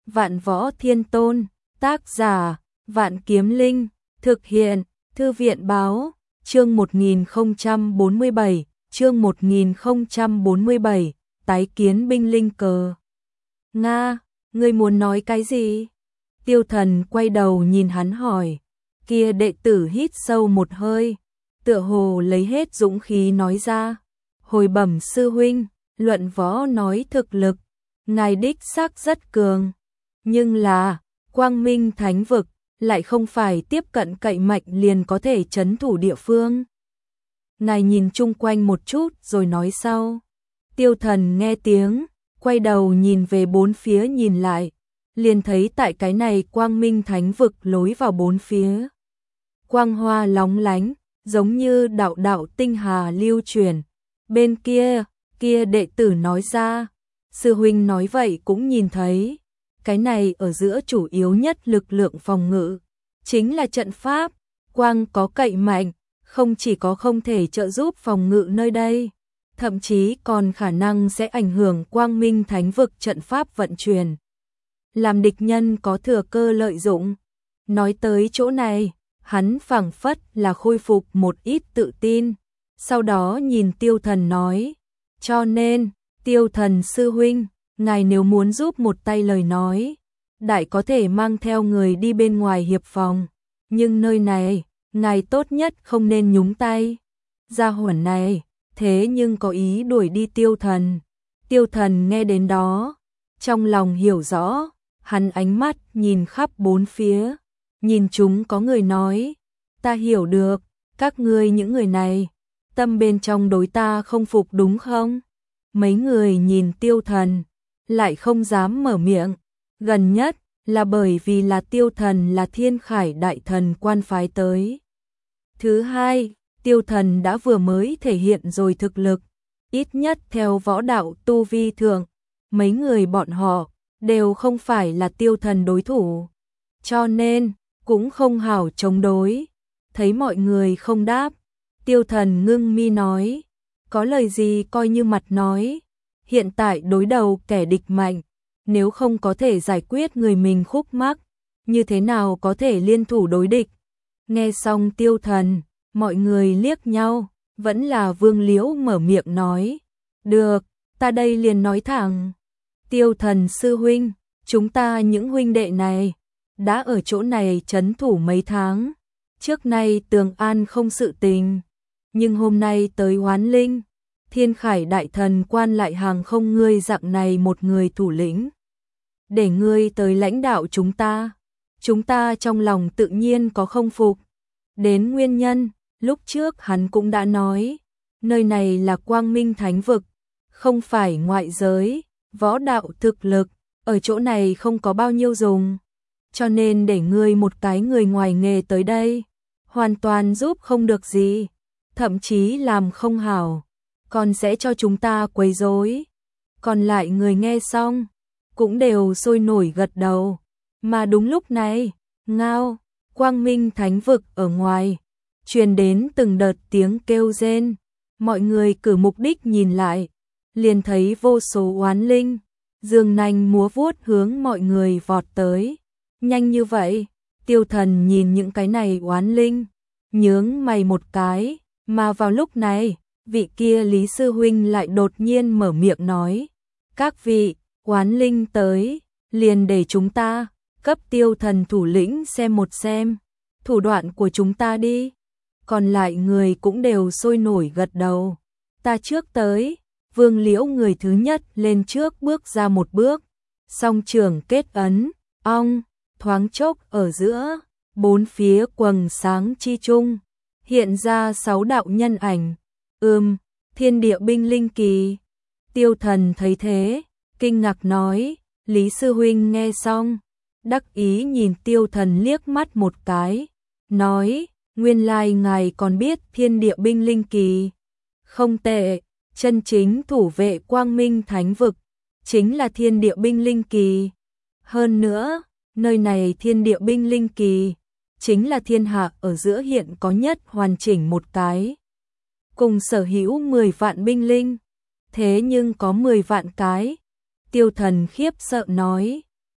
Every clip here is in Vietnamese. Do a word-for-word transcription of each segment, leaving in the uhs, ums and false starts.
Vạn Võ Thiên Tôn, tác giả, Vạn Kiếm Linh, thực hiện, Thư viện báo, chương một nghìn không trăm bốn mươi bảy, chương một nghìn không trăm bốn mươi bảy, tái kiến binh linh cờ. Nga, ngươi muốn nói cái gì? Tiêu Thần quay đầu nhìn hắn hỏi, kia đệ tử hít sâu một hơi, tựa hồ lấy hết dũng khí nói ra, hồi bẩm sư huynh, luận võ nói thực lực, ngài đích xác rất cường, nhưng là, Quang Minh Thánh Vực, lại không phải tiếp cận cậy mạnh liền có thể trấn thủ địa phương. Ngài nhìn chung quanh một chút rồi nói sau. Tiêu Thần nghe tiếng, quay đầu nhìn về bốn phía nhìn lại, liền thấy tại cái này Quang Minh Thánh Vực lối vào bốn phía. Quang hoa lóng lánh, giống như đạo đạo tinh hà lưu truyền. Bên kia, kia đệ tử nói ra, sư huynh nói vậy cũng nhìn thấy. Cái này ở giữa chủ yếu nhất lực lượng phòng ngự, chính là trận pháp, quang có cậy mạnh, không chỉ có không thể trợ giúp phòng ngự nơi đây, thậm chí còn khả năng sẽ ảnh hưởng Quang Minh Thánh Vực trận pháp vận chuyển, làm địch nhân có thừa cơ lợi dụng. Nói tới chỗ này, hắn phảng phất là khôi phục một ít tự tin, sau đó nhìn Tiêu Thần nói, cho nên, Tiêu Thần sư huynh, ngài nếu muốn giúp một tay lời nói, đại có thể mang theo người đi bên ngoài hiệp phòng, nhưng nơi này, ngài tốt nhất không nên nhúng tay. Gia hỏa này, thế nhưng có ý đuổi đi Tiêu Thần. Tiêu Thần nghe đến đó, trong lòng hiểu rõ, hắn ánh mắt nhìn khắp bốn phía, nhìn chúng có người nói, ta hiểu được, các ngươi những người này, tâm bên trong đối ta không phục đúng không? Mấy người nhìn Tiêu Thần, lại không dám mở miệng, gần nhất là bởi vì là Tiêu Thần là Thiên Khải Đại Thần quan phái tới. Thứ hai, Tiêu Thần đã vừa mới thể hiện rồi thực lực, ít nhất theo võ đạo tu vi thượng, mấy người bọn họ đều không phải là Tiêu Thần đối thủ, cho nên cũng không hảo chống đối. Thấy mọi người không đáp, Tiêu Thần ngưng mi nói, có lời gì coi như mặt nói, hiện tại đối đầu kẻ địch mạnh, nếu không có thể giải quyết người mình khúc mắc, như thế nào có thể liên thủ đối địch. Nghe xong Tiêu Thần, mọi người liếc nhau, vẫn là Vương Liễu mở miệng nói, được, ta đây liền nói thẳng. Tiêu Thần sư huynh, chúng ta những huynh đệ này, đã ở chỗ này trấn thủ mấy tháng, trước nay Tường An không sự tình, nhưng hôm nay tới Hoán Linh, Thiên Khải Đại Thần quan lại hàng không ngươi dạng này một người thủ lĩnh, để ngươi tới lãnh đạo chúng ta, chúng ta trong lòng tự nhiên có không phục. Đến nguyên nhân, lúc trước hắn cũng đã nói, nơi này là Quang Minh Thánh Vực, không phải ngoại giới, võ đạo thực lực, ở chỗ này không có bao nhiêu dùng, cho nên để ngươi một cái người ngoài nghề tới đây, hoàn toàn giúp không được gì, thậm chí làm không hảo, còn sẽ cho chúng ta quấy rối. Còn lại người nghe xong, cũng đều sôi nổi gật đầu, mà đúng lúc này, ngao, Quang Minh Thánh Vực ở ngoài, truyền đến từng đợt tiếng kêu rên, mọi người cử mục đích nhìn lại, liền thấy vô số oán linh, dương nanh múa vuốt hướng mọi người vọt tới. Nhanh như vậy, Tiêu Thần nhìn những cái này oán linh, nhướng mày một cái, mà vào lúc này, vị kia Lý Sư Huynh lại đột nhiên mở miệng nói, các vị, oán linh tới, liền để chúng ta, cấp Tiêu Thần thủ lĩnh xem một xem, thủ đoạn của chúng ta đi. Còn lại người cũng đều sôi nổi gật đầu, ta trước tới. Vương Liễu người thứ nhất lên trước bước ra một bước, song trường kết ấn, ong, thoáng chốc ở giữa, bốn phía quầng sáng chi chung, hiện ra sáu đạo nhân ảnh, ưm, thiên địa binh linh kỳ. Tiêu Thần thấy thế, kinh ngạc nói, Lý Sư Huynh nghe xong, đắc ý nhìn Tiêu Thần liếc mắt một cái, nói, nguyên lai ngài còn biết thiên địa binh linh kỳ, không tệ. Chân chính thủ vệ Quang Minh Thánh Vực, chính là thiên địa binh linh kỳ. Hơn nữa, nơi này thiên địa binh linh kỳ, chính là thiên hạ ở giữa hiện có nhất hoàn chỉnh một cái. Cùng sở hữu mười vạn binh linh, thế nhưng có mười vạn cái. Tiêu Thần khiếp sợ nói,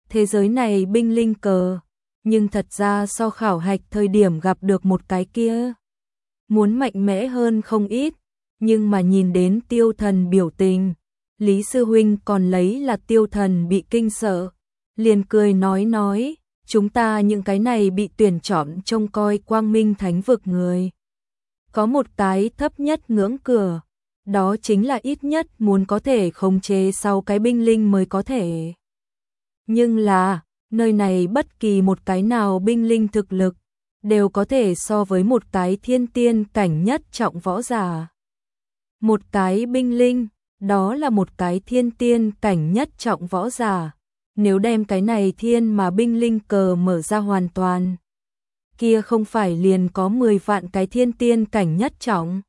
thế giới này binh linh cờ, nhưng thật ra so khảo hạch thời điểm gặp được một cái kia, muốn mạnh mẽ hơn không ít, nhưng mà nhìn đến Tiêu Thần biểu tình, Lý sư huynh còn lấy là Tiêu Thần bị kinh sợ, liền cười nói nói, chúng ta những cái này bị tuyển chọn trông coi quang minh thánh vực người. Có một cái thấp nhất ngưỡng cửa, đó chính là ít nhất muốn có thể khống chế sau cái binh linh mới có thể. Nhưng là, nơi này bất kỳ một cái nào binh linh thực lực, đều có thể so với một cái thiên tiên cảnh nhất trọng võ giả. Một cái binh linh, đó là một cái thiên tiên cảnh nhất trọng võ giả. Nếu đem cái này thiên mà binh linh cờ mở ra hoàn toàn, kia không phải liền có mười vạn cái thiên tiên cảnh nhất trọng.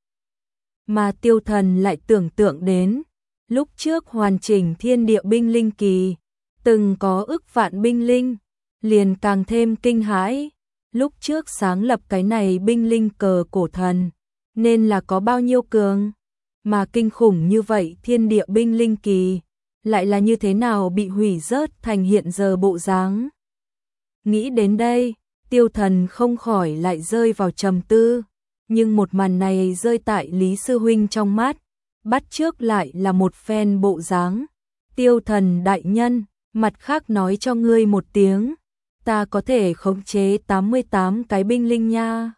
Mà Tiêu Thần lại tưởng tượng đến, lúc trước hoàn chỉnh thiên địa binh linh kỳ, từng có ức vạn binh linh, liền càng thêm kinh hãi. Lúc trước sáng lập cái này binh linh cờ cổ thần, nên là có bao nhiêu cường, mà kinh khủng như vậy thiên địa binh linh kỳ, lại là như thế nào bị hủy rớt thành hiện giờ bộ dáng. Nghĩ đến đây, Tiêu Thần không khỏi lại rơi vào trầm tư, nhưng một màn này rơi tại Lý sư huynh trong mắt, bắt trước lại là một phen bộ dáng. Tiêu Thần đại nhân, mặt khác nói cho ngươi một tiếng, ta có thể khống chế tám mươi tám cái binh linh nha.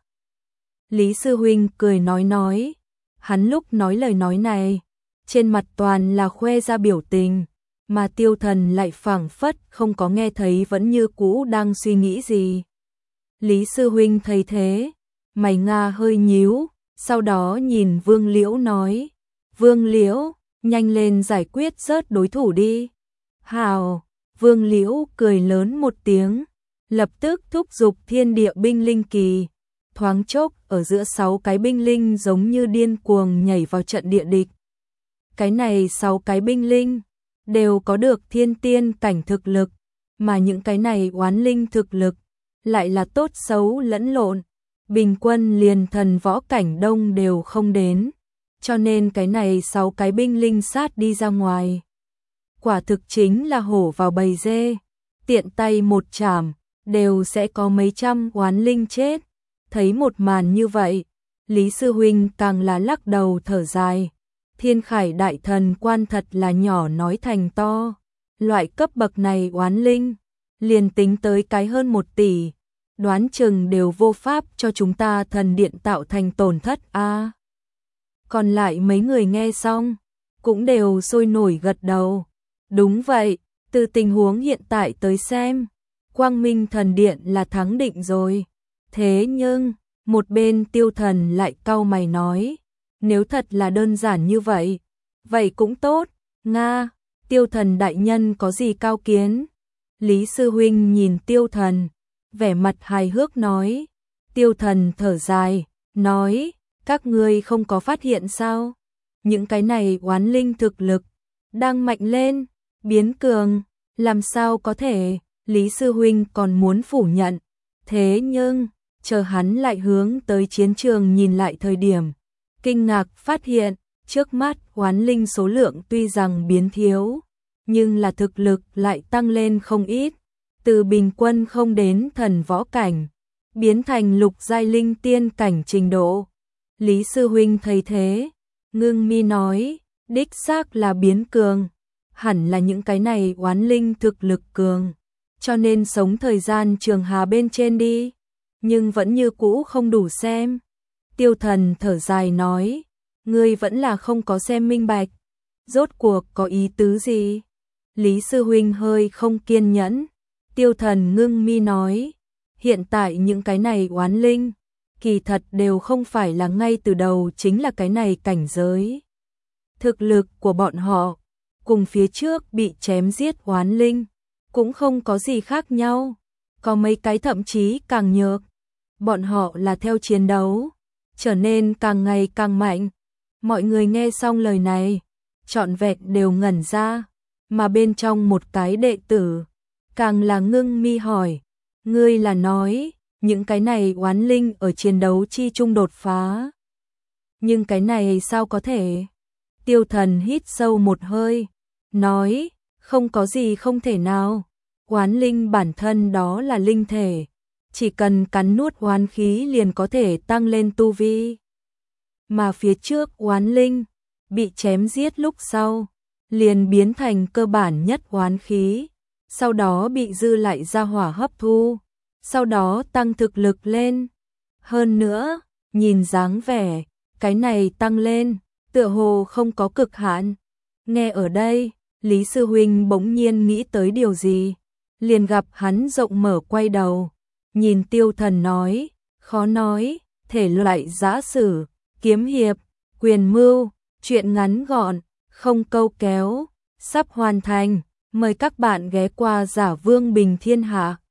Lý sư huynh cười nói nói, hắn lúc nói lời nói này, trên mặt toàn là khoe ra biểu tình, mà Tiêu Thần lại phảng phất không có nghe thấy, vẫn như cũ đang suy nghĩ gì. Lý sư huynh thấy thế, mày Nga hơi nhíu, sau đó nhìn Vương Liễu nói, Vương Liễu, nhanh lên giải quyết rớt đối thủ đi. Hào, Vương Liễu cười lớn một tiếng, lập tức thúc giục thiên địa binh linh kỳ, thoáng chốc ở giữa sáu cái binh linh giống như điên cuồng nhảy vào trận địa địch. Cái này sáu cái binh linh đều có được thiên tiên cảnh thực lực, mà những cái này oán linh thực lực lại là tốt xấu lẫn lộn, bình quân liền thần võ cảnh đông đều không đến, cho nên cái này sáu cái binh linh sát đi ra ngoài, quả thực chính là hổ vào bầy dê, tiện tay một chảm đều sẽ có mấy trăm oán linh chết. Thấy một màn như vậy, Lý sư huynh càng là lắc đầu thở dài. Thiên Khải đại thần quan thật là nhỏ nói thành to, loại cấp bậc này oán linh, liền tính tới cái hơn một tỷ, đoán chừng đều vô pháp cho chúng ta thần điện tạo thành tổn thất a. À, còn lại mấy người nghe xong, cũng đều sôi nổi gật đầu. Đúng vậy, từ tình huống hiện tại tới xem, Quang Minh thần điện là thắng định rồi. Thế nhưng, một bên Tiêu Thần lại cau mày nói, nếu thật là đơn giản như vậy, vậy cũng tốt, Nga, Tiêu Thần đại nhân có gì cao kiến? Lý sư huynh nhìn Tiêu Thần, vẻ mặt hài hước nói. Tiêu Thần thở dài, nói, các ngươi không có phát hiện sao? Những cái này oán linh thực lực, đang mạnh lên, biến cường, làm sao có thể? Lý sư huynh còn muốn phủ nhận, thế nhưng, chờ hắn lại hướng tới chiến trường nhìn lại thời điểm, kinh ngạc phát hiện, trước mắt oán linh số lượng tuy rằng biến thiếu, nhưng là thực lực lại tăng lên không ít, từ bình quân không đến thần võ cảnh, biến thành lục giai linh tiên cảnh trình độ. Lý sư huynh thấy thế, ngưng mi nói, đích xác là biến cường, hẳn là những cái này oán linh thực lực cường, cho nên sống thời gian trường hà bên trên đi, nhưng vẫn như cũ không đủ xem. Tiêu Thần thở dài nói, ngươi vẫn là không có xem minh bạch, rốt cuộc có ý tứ gì? Lý sư huynh hơi không kiên nhẫn. Tiêu Thần ngưng mi nói, hiện tại những cái này oán linh, kỳ thật đều không phải là ngay từ đầu chính là cái này cảnh giới. Thực lực của bọn họ, cùng phía trước bị chém giết oán linh, cũng không có gì khác nhau, có mấy cái thậm chí càng nhược. Bọn họ là theo chiến đấu, trở nên càng ngày càng mạnh. Mọi người nghe xong lời này, trọn vẹn đều ngẩn ra, mà bên trong một cái đệ tử, càng là ngưng mi hỏi, ngươi là nói, những cái này oán linh ở chiến đấu chi chung đột phá. Nhưng cái này sao có thể? Tiêu Thần hít sâu một hơi, nói, không có gì không thể nào. Oán linh bản thân đó là linh thể, chỉ cần cắn nuốt oán khí liền có thể tăng lên tu vi. Mà phía trước oán linh bị chém giết lúc sau, liền biến thành cơ bản nhất oán khí, sau đó bị dư lại ra hỏa hấp thu, sau đó tăng thực lực lên. Hơn nữa, nhìn dáng vẻ, cái này tăng lên, tựa hồ không có cực hạn. Nghe ở đây, Lý Sư Huynh bỗng nhiên nghĩ tới điều gì, liền gặp hắn rộng mở quay đầu, nhìn Tiêu Thần nói, khó nói, thể loại giã sử, kiếm hiệp, quyền mưu, chuyện ngắn gọn, không câu kéo, sắp hoàn thành, mời các bạn ghé qua Giả Vương Bình Thiên Hạ.